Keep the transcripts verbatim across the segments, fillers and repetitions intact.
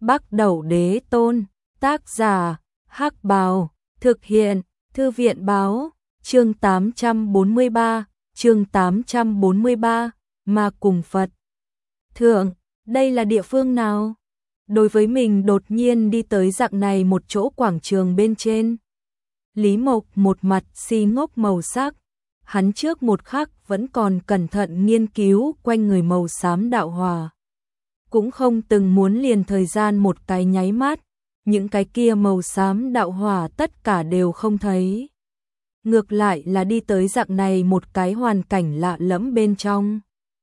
Bắc Đẩu Đế Tôn, tác giả, Hắc Bào, thực hiện, Thư viện báo, chương tám trăm bốn mươi ba, chương tám trăm bốn mươi ba, Ma cùng Phật. Thượng, đây là địa phương nào? Đối với mình đột nhiên đi tới dạng này một chỗ quảng trường bên trên. Lý Mộc một mặt si ngốc màu sắc, hắn trước một khắc vẫn còn cẩn thận nghiên cứu quanh người màu xám đạo hòa. Cũng không từng muốn liền thời gian một cái nháy mắt, những cái kia màu xám đạo hỏa tất cả đều không thấy. Ngược lại là đi tới dạng này một cái hoàn cảnh lạ lẫm bên trong.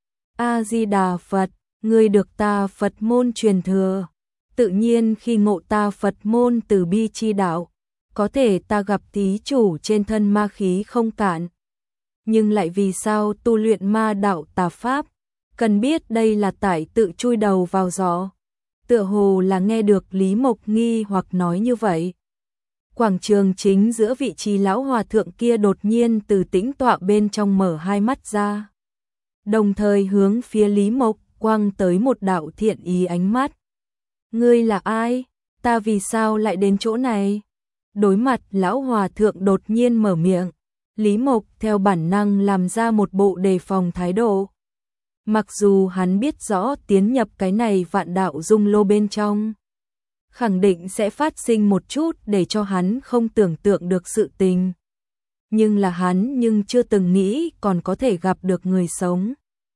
A-di-đà Phật, ngươi được ta Phật môn truyền thừa. Tự nhiên khi ngộ ta Phật môn từ bi chi đạo, có thể ta gặp thí chủ trên thân ma khí không cạn. Nhưng lại vì sao tu luyện ma đạo tà pháp, cần biết đây là tại tự chui đầu vào gió. Tựa hồ là nghe được Lý Mộc nghi hoặc nói như vậy. Quảng trường chính giữa vị trí lão hòa thượng kia đột nhiên từ tĩnh tọa bên trong mở hai mắt ra. Đồng thời hướng phía Lý Mộc quăng tới một đạo thiện ý ánh mắt. Ngươi là ai? Ta vì sao lại đến chỗ này? Đối mặt lão hòa thượng đột nhiên mở miệng, Lý Mộc theo bản năng làm ra một bộ đề phòng thái độ. Mặc dù hắn biết rõ tiến nhập cái này vạn đạo dung lô bên trong, khẳng định sẽ phát sinh một chút để cho hắn không tưởng tượng được sự tình. Nhưng là hắn nhưng chưa từng nghĩ còn có thể gặp được người sống.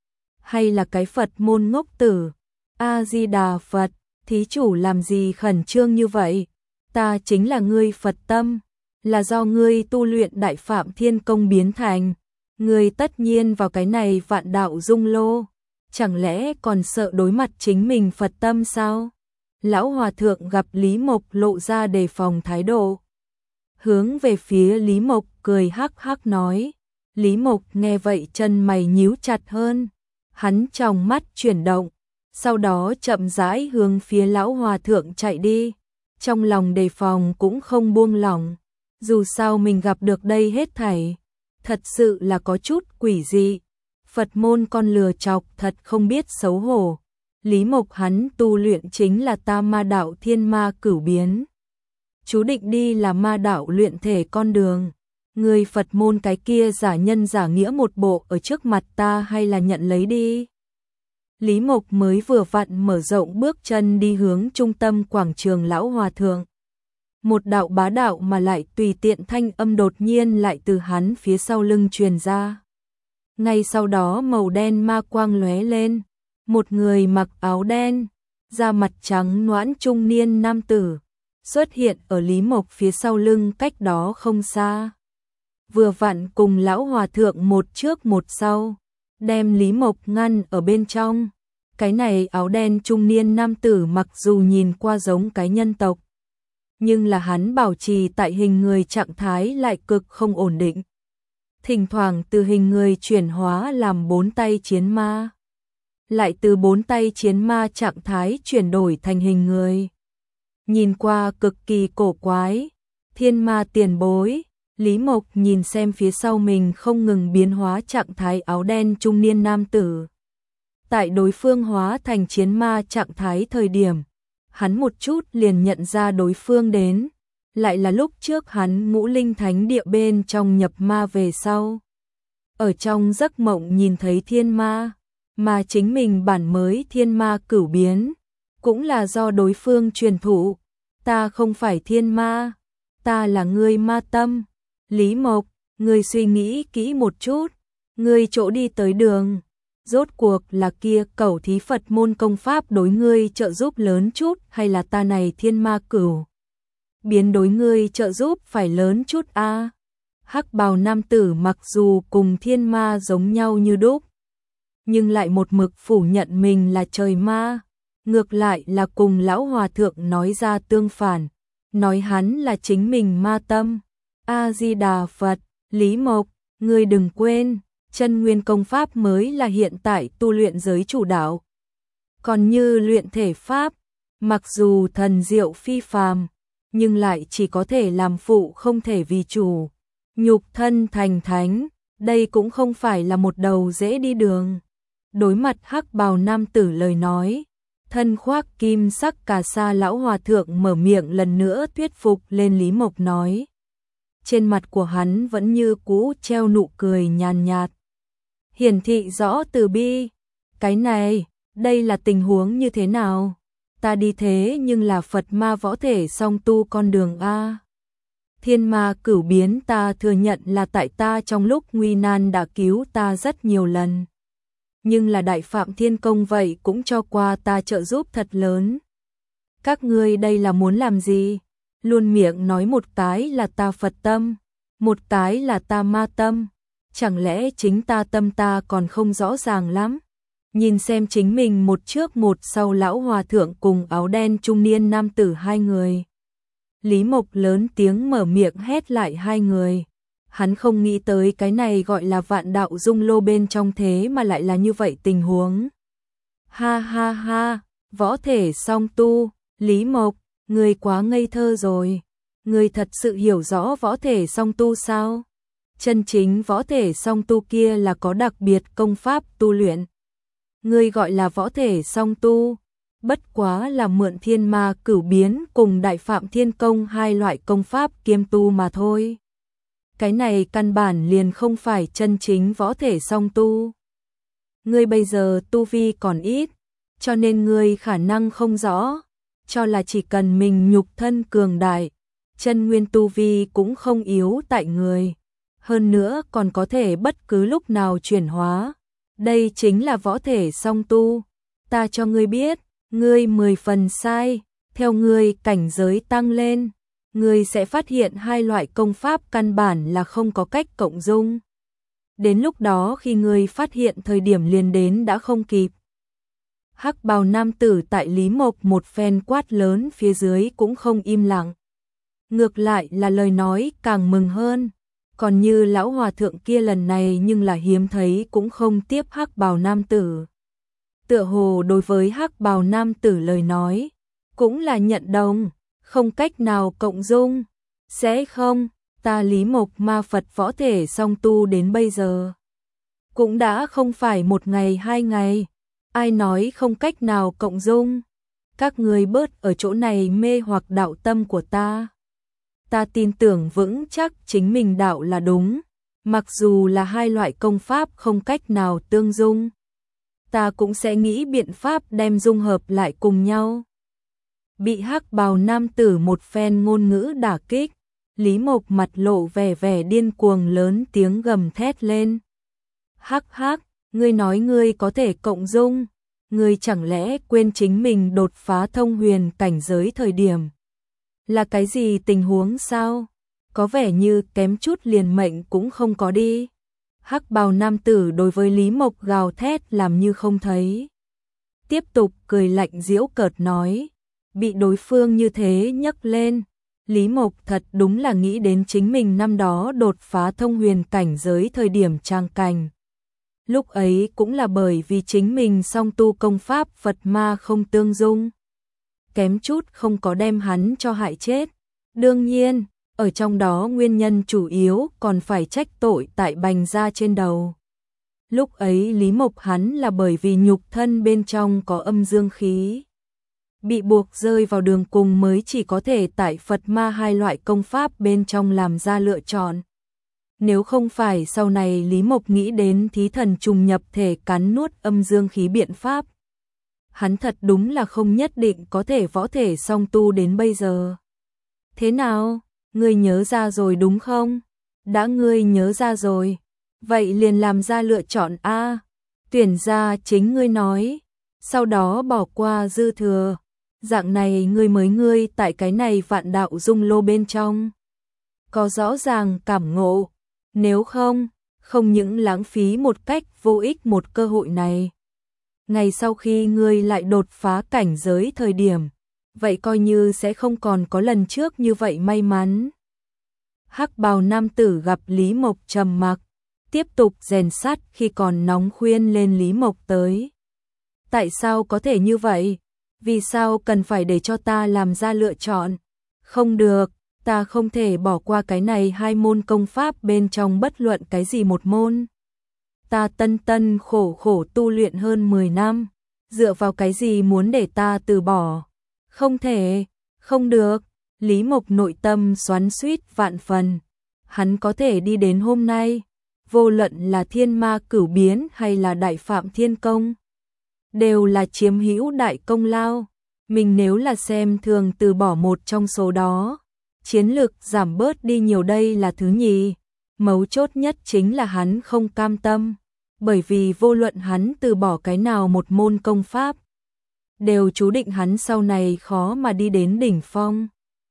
Hay là cái Phật môn ngốc tử? A-di-đà Phật, thí chủ làm gì khẩn trương như vậy? Ta chính là ngươi Phật tâm, là do ngươi tu luyện Đại Phạm Thiên Công biến thành. Ngươi tất nhiên vào cái này vạn đạo dung lô, chẳng lẽ còn sợ đối mặt chính mình Phật tâm sao? Lão hòa thượng gặp Lý Mộc lộ ra đề phòng thái độ, hướng về phía Lý Mộc cười hắc hắc nói. Lý Mộc nghe vậy chân mày nhíu chặt hơn, hắn trong mắt chuyển động, sau đó chậm rãi hướng phía lão hòa thượng chạy đi, trong lòng đề phòng cũng không buông lỏng. Dù sao mình gặp được đây hết thảy, thật sự là có chút quỷ dị. Phật môn con lừa chọc thật không biết xấu hổ. Lý Mộc hắn tu luyện chính là ta ma đạo thiên ma cửu biến. Chú định đi là ma đạo luyện thể con đường. Người Phật môn cái kia giả nhân giả nghĩa một bộ ở trước mặt ta hay là nhận lấy đi. Lý Mộc mới vừa vặn mở rộng bước chân đi hướng trung tâm quảng trường lão hòa thượng. Một đạo bá đạo mà lại tùy tiện thanh âm đột nhiên lại từ hắn phía sau lưng truyền ra. Ngay sau đó màu đen ma quang lóe lên, một người mặc áo đen, da mặt trắng nõn trung niên nam tử xuất hiện ở Lý Mộc phía sau lưng cách đó không xa. Vừa vặn cùng lão hòa thượng một trước một sau, đem Lý Mộc ngăn ở bên trong. Cái này áo đen trung niên nam tử mặc dù nhìn qua giống cái nhân tộc, nhưng là hắn bảo trì tại hình người trạng thái lại cực không ổn định. Thỉnh thoảng từ hình người chuyển hóa làm bốn tay chiến ma, lại từ bốn tay chiến ma trạng thái chuyển đổi thành hình người. Nhìn qua cực kỳ cổ quái. Thiên ma tiền bối, Lý Mộc nhìn xem phía sau mình không ngừng biến hóa trạng thái áo đen trung niên nam tử. Tại đối phương hóa thành chiến ma trạng thái thời điểm, hắn một chút liền nhận ra đối phương đến, lại là lúc trước hắn ngũ linh thánh địa bên trong nhập ma về sau. Ở trong giấc mộng nhìn thấy thiên ma, mà chính mình bản mới thiên ma cửu biến, cũng là do đối phương truyền thụ. Ta không phải thiên ma, ta là ngươi ma tâm. Lý Mộc, ngươi suy nghĩ kỹ một chút, ngươi chỗ đi tới đường, rốt cuộc là kia cẩu thí Phật môn công pháp đối ngươi trợ giúp lớn chút hay là ta này thiên ma cửu biến đối ngươi trợ giúp phải lớn chút a? À? Hắc bào nam tử mặc dù cùng thiên ma giống nhau như đúc, nhưng lại một mực phủ nhận mình là trời ma, ngược lại là cùng lão hòa thượng nói ra tương phản, nói hắn là chính mình ma tâm. A-di-đà Phật, Lý Mộc, ngươi đừng quên, chân nguyên công pháp mới là hiện tại tu luyện giới chủ đạo. Còn như luyện thể pháp, mặc dù thần diệu phi phàm, nhưng lại chỉ có thể làm phụ không thể vì chủ. Nhục thân thành thánh, đây cũng không phải là một đầu dễ đi đường. Đối mặt hắc bào nam tử lời nói, Thân khoác kim sắc cà sa lão hòa thượng mở miệng lần nữa thuyết phục lên Lý Mộc nói. Trên mặt của hắn vẫn như cũ treo nụ cười nhàn nhạt. Hiển thị rõ từ bi. Cái này, đây là tình huống như thế nào? Ta đi thế nhưng là Phật ma võ thể song tu con đường A. Thiên ma cửu biến ta thừa nhận là tại ta trong lúc nguy nan đã cứu ta rất nhiều lần. Nhưng là Đại Phạm Thiên Công vậy cũng cho qua ta trợ giúp thật lớn. Các ngươi đây là muốn làm gì? Luôn miệng nói một cái là ta Phật tâm, một cái là ta ma tâm. Chẳng lẽ chính ta tâm ta còn không rõ ràng lắm? Nhìn xem chính mình một trước một sau lão hòa thượng cùng áo đen trung niên nam tử hai người. Lý Mộc lớn tiếng mở miệng hét lại hai người. Hắn không nghĩ tới cái này gọi là vạn đạo dung lô bên trong thế mà lại là như vậy tình huống. Ha ha ha, võ thể song tu, Lý Mộc, ngươi quá ngây thơ rồi. Ngươi thật sự hiểu rõ võ thể song tu sao? Chân chính võ thể song tu kia là có đặc biệt công pháp tu luyện. Ngươi gọi là võ thể song tu, bất quá là mượn thiên ma cửu biến cùng Đại Phạm Thiên Công hai loại công pháp kiêm tu mà thôi. Cái này căn bản liền không phải chân chính võ thể song tu. Ngươi bây giờ tu vi còn ít, cho nên ngươi khả năng không rõ, cho là chỉ cần mình nhục thân cường đại, chân nguyên tu vi cũng không yếu tại người, hơn nữa còn có thể bất cứ lúc nào chuyển hóa. Đây chính là võ thể song tu. Ta cho ngươi biết, ngươi mười phần sai, theo ngươi cảnh giới tăng lên, ngươi sẽ phát hiện hai loại công pháp căn bản là không có cách cộng dung. Đến lúc đó khi ngươi phát hiện thời điểm liền đến đã không kịp. Hắc bào nam tử tại Lý Mộc một phen quát lớn phía dưới cũng không im lặng. Ngược lại là lời nói càng mừng hơn. Còn như lão hòa thượng kia lần này nhưng là hiếm thấy cũng không tiếp hắc bào nam tử. Tựa hồ đối với hắc bào nam tử lời nói, cũng là nhận đồng, không cách nào cộng dung. Sẽ không, ta Lý Mộc ma Phật võ thể song tu đến bây giờ. Cũng đã không phải một ngày hai ngày, ai nói không cách nào cộng dung. Các người bớt ở chỗ này mê hoặc đạo tâm của ta. Ta tin tưởng vững chắc chính mình đạo là đúng, mặc dù là hai loại công pháp không cách nào tương dung. Ta cũng sẽ nghĩ biện pháp đem dung hợp lại cùng nhau. Bị hắc bào nam tử một phen ngôn ngữ đả kích, Lý Mộc mặt lộ vẻ vẻ điên cuồng lớn tiếng gầm thét lên. Hắc hắc, ngươi nói ngươi có thể cộng dung, ngươi chẳng lẽ quên chính mình đột phá thông huyền cảnh giới thời điểm. Là cái gì tình huống sao? Có vẻ như kém chút liền mệnh cũng không có đi. Hắc bào nam tử đối với Lý Mộc gào thét làm như không thấy. Tiếp tục cười lạnh giễu cợt nói. Bị đối phương như thế nhấc lên. Lý Mộc thật đúng là nghĩ đến chính mình năm đó đột phá thông huyền cảnh giới thời điểm trang cảnh. Lúc ấy cũng là bởi vì chính mình song tu công pháp Phật ma không tương dung. Kém chút không có đem hắn cho hại chết. Đương nhiên, ở trong đó nguyên nhân chủ yếu còn phải trách tội tại Bành gia trên đầu. Lúc ấy Lý Mộc hắn là bởi vì nhục thân bên trong có âm dương khí. Bị buộc rơi vào đường cùng mới chỉ có thể tại Phật ma hai loại công pháp bên trong làm ra lựa chọn. Nếu không phải sau này Lý Mộc nghĩ đến thí thần trùng nhập thể cắn nuốt âm dương khí biện pháp. Hắn thật đúng là không nhất định có thể võ thể song tu đến bây giờ. Thế nào, ngươi nhớ ra rồi đúng không? Đã ngươi nhớ ra rồi, vậy liền làm ra lựa chọn A. Tuyển ra chính ngươi nói, sau đó bỏ qua dư thừa. Dạng này ngươi mới ngươi tại cái này vạn đạo dung lô bên trong. Có rõ ràng cảm ngộ, nếu không, không những lãng phí một cách vô ích một cơ hội này. Ngày sau khi ngươi lại đột phá cảnh giới thời điểm, vậy coi như sẽ không còn có lần trước như vậy may mắn. Hắc bào nam tử gặp Lý Mộc trầm mặc, tiếp tục rèn sắt khi còn nóng khuyên lên Lý Mộc tới. Tại sao có thể như vậy? Vì sao cần phải để cho ta làm ra lựa chọn? Không được, ta không thể bỏ qua cái này hai môn công pháp bên trong bất luận cái gì một môn. Ta tân tân khổ khổ tu luyện hơn mười năm, Dựa vào cái gì muốn để ta từ bỏ? Không thể, không được. Lý Mộc nội tâm xoắn xuýt vạn phần. Hắn có thể đi đến hôm nay, vô luận là thiên ma cửu biến hay là đại phạm thiên công, đều là chiếm hữu đại công lao. Mình nếu là xem thường từ bỏ một trong số đó, chiến lực giảm bớt đi nhiều đây là thứ nhì. Mấu chốt nhất chính là hắn không cam tâm, bởi vì vô luận hắn từ bỏ cái nào một môn công pháp, đều chú định hắn sau này khó mà đi đến đỉnh phong.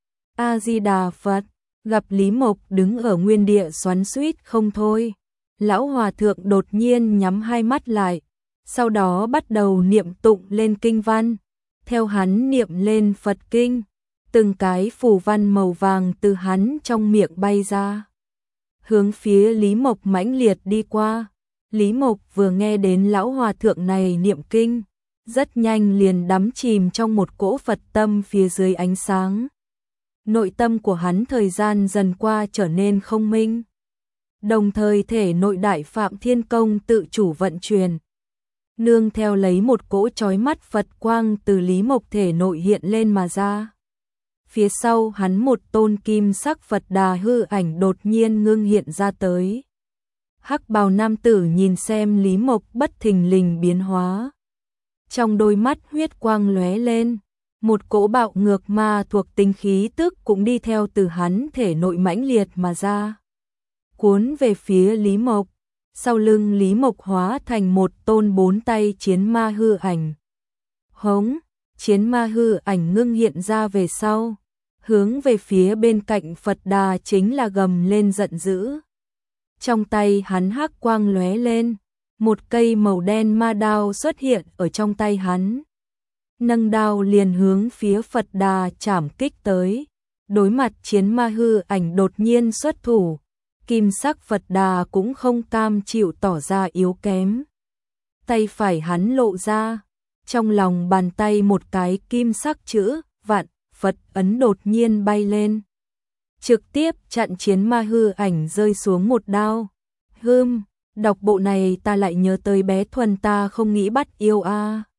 A-di-đà Phật, gặp Lý Mộc đứng ở nguyên địa xoắn xuýt không thôi. Lão hòa thượng đột nhiên nhắm hai mắt lại, sau đó bắt đầu niệm tụng lên kinh văn. Theo hắn niệm lên Phật kinh, từng cái phù văn màu vàng từ hắn trong miệng bay ra, hướng phía Lý Mộc mãnh liệt đi qua. Lý Mộc vừa nghe đến lão hòa thượng này niệm kinh, rất nhanh liền đắm chìm trong một cỗ Phật tâm phía dưới ánh sáng. Nội tâm của hắn thời gian dần qua trở nên không minh, đồng thời thể nội đại phạm thiên công tự chủ vận chuyển, nương theo lấy một cỗ chói mắt Phật quang từ Lý Mộc thể nội hiện lên mà ra. Phía sau hắn một tôn kim sắc Phật Đà hư ảnh đột nhiên ngưng hiện ra tới. Hắc bào nam tử nhìn xem Lý Mộc bất thình lình biến hóa, trong đôi mắt huyết quang lóe lên, một cỗ bạo ngược ma thuộc tính khí tức cũng đi theo từ hắn thể nội mãnh liệt mà ra, cuốn về phía Lý Mộc. Sau lưng Lý Mộc hóa thành một tôn bốn tay chiến ma hư ảnh. Hống, chiến ma hư ảnh ngưng hiện ra về sau, hướng về phía bên cạnh Phật Đà chính là gầm lên giận dữ. Trong tay hắn hắc quang lóe lên, một cây màu đen ma đao xuất hiện ở trong tay hắn. Nâng đao liền hướng phía Phật Đà chảm kích tới. Đối mặt chiến ma hư ảnh đột nhiên xuất thủ, kim sắc Phật Đà cũng không cam chịu tỏ ra yếu kém. Tay phải hắn lộ ra, trong lòng bàn tay một cái kim sắc chữ vạn Phật ấn đột nhiên bay lên, trực tiếp chặn chiến ma hư ảnh rơi xuống một đao. Hừm, đọc bộ này ta lại nhớ tới bé Thuần ta không nghĩ bắt yêu a.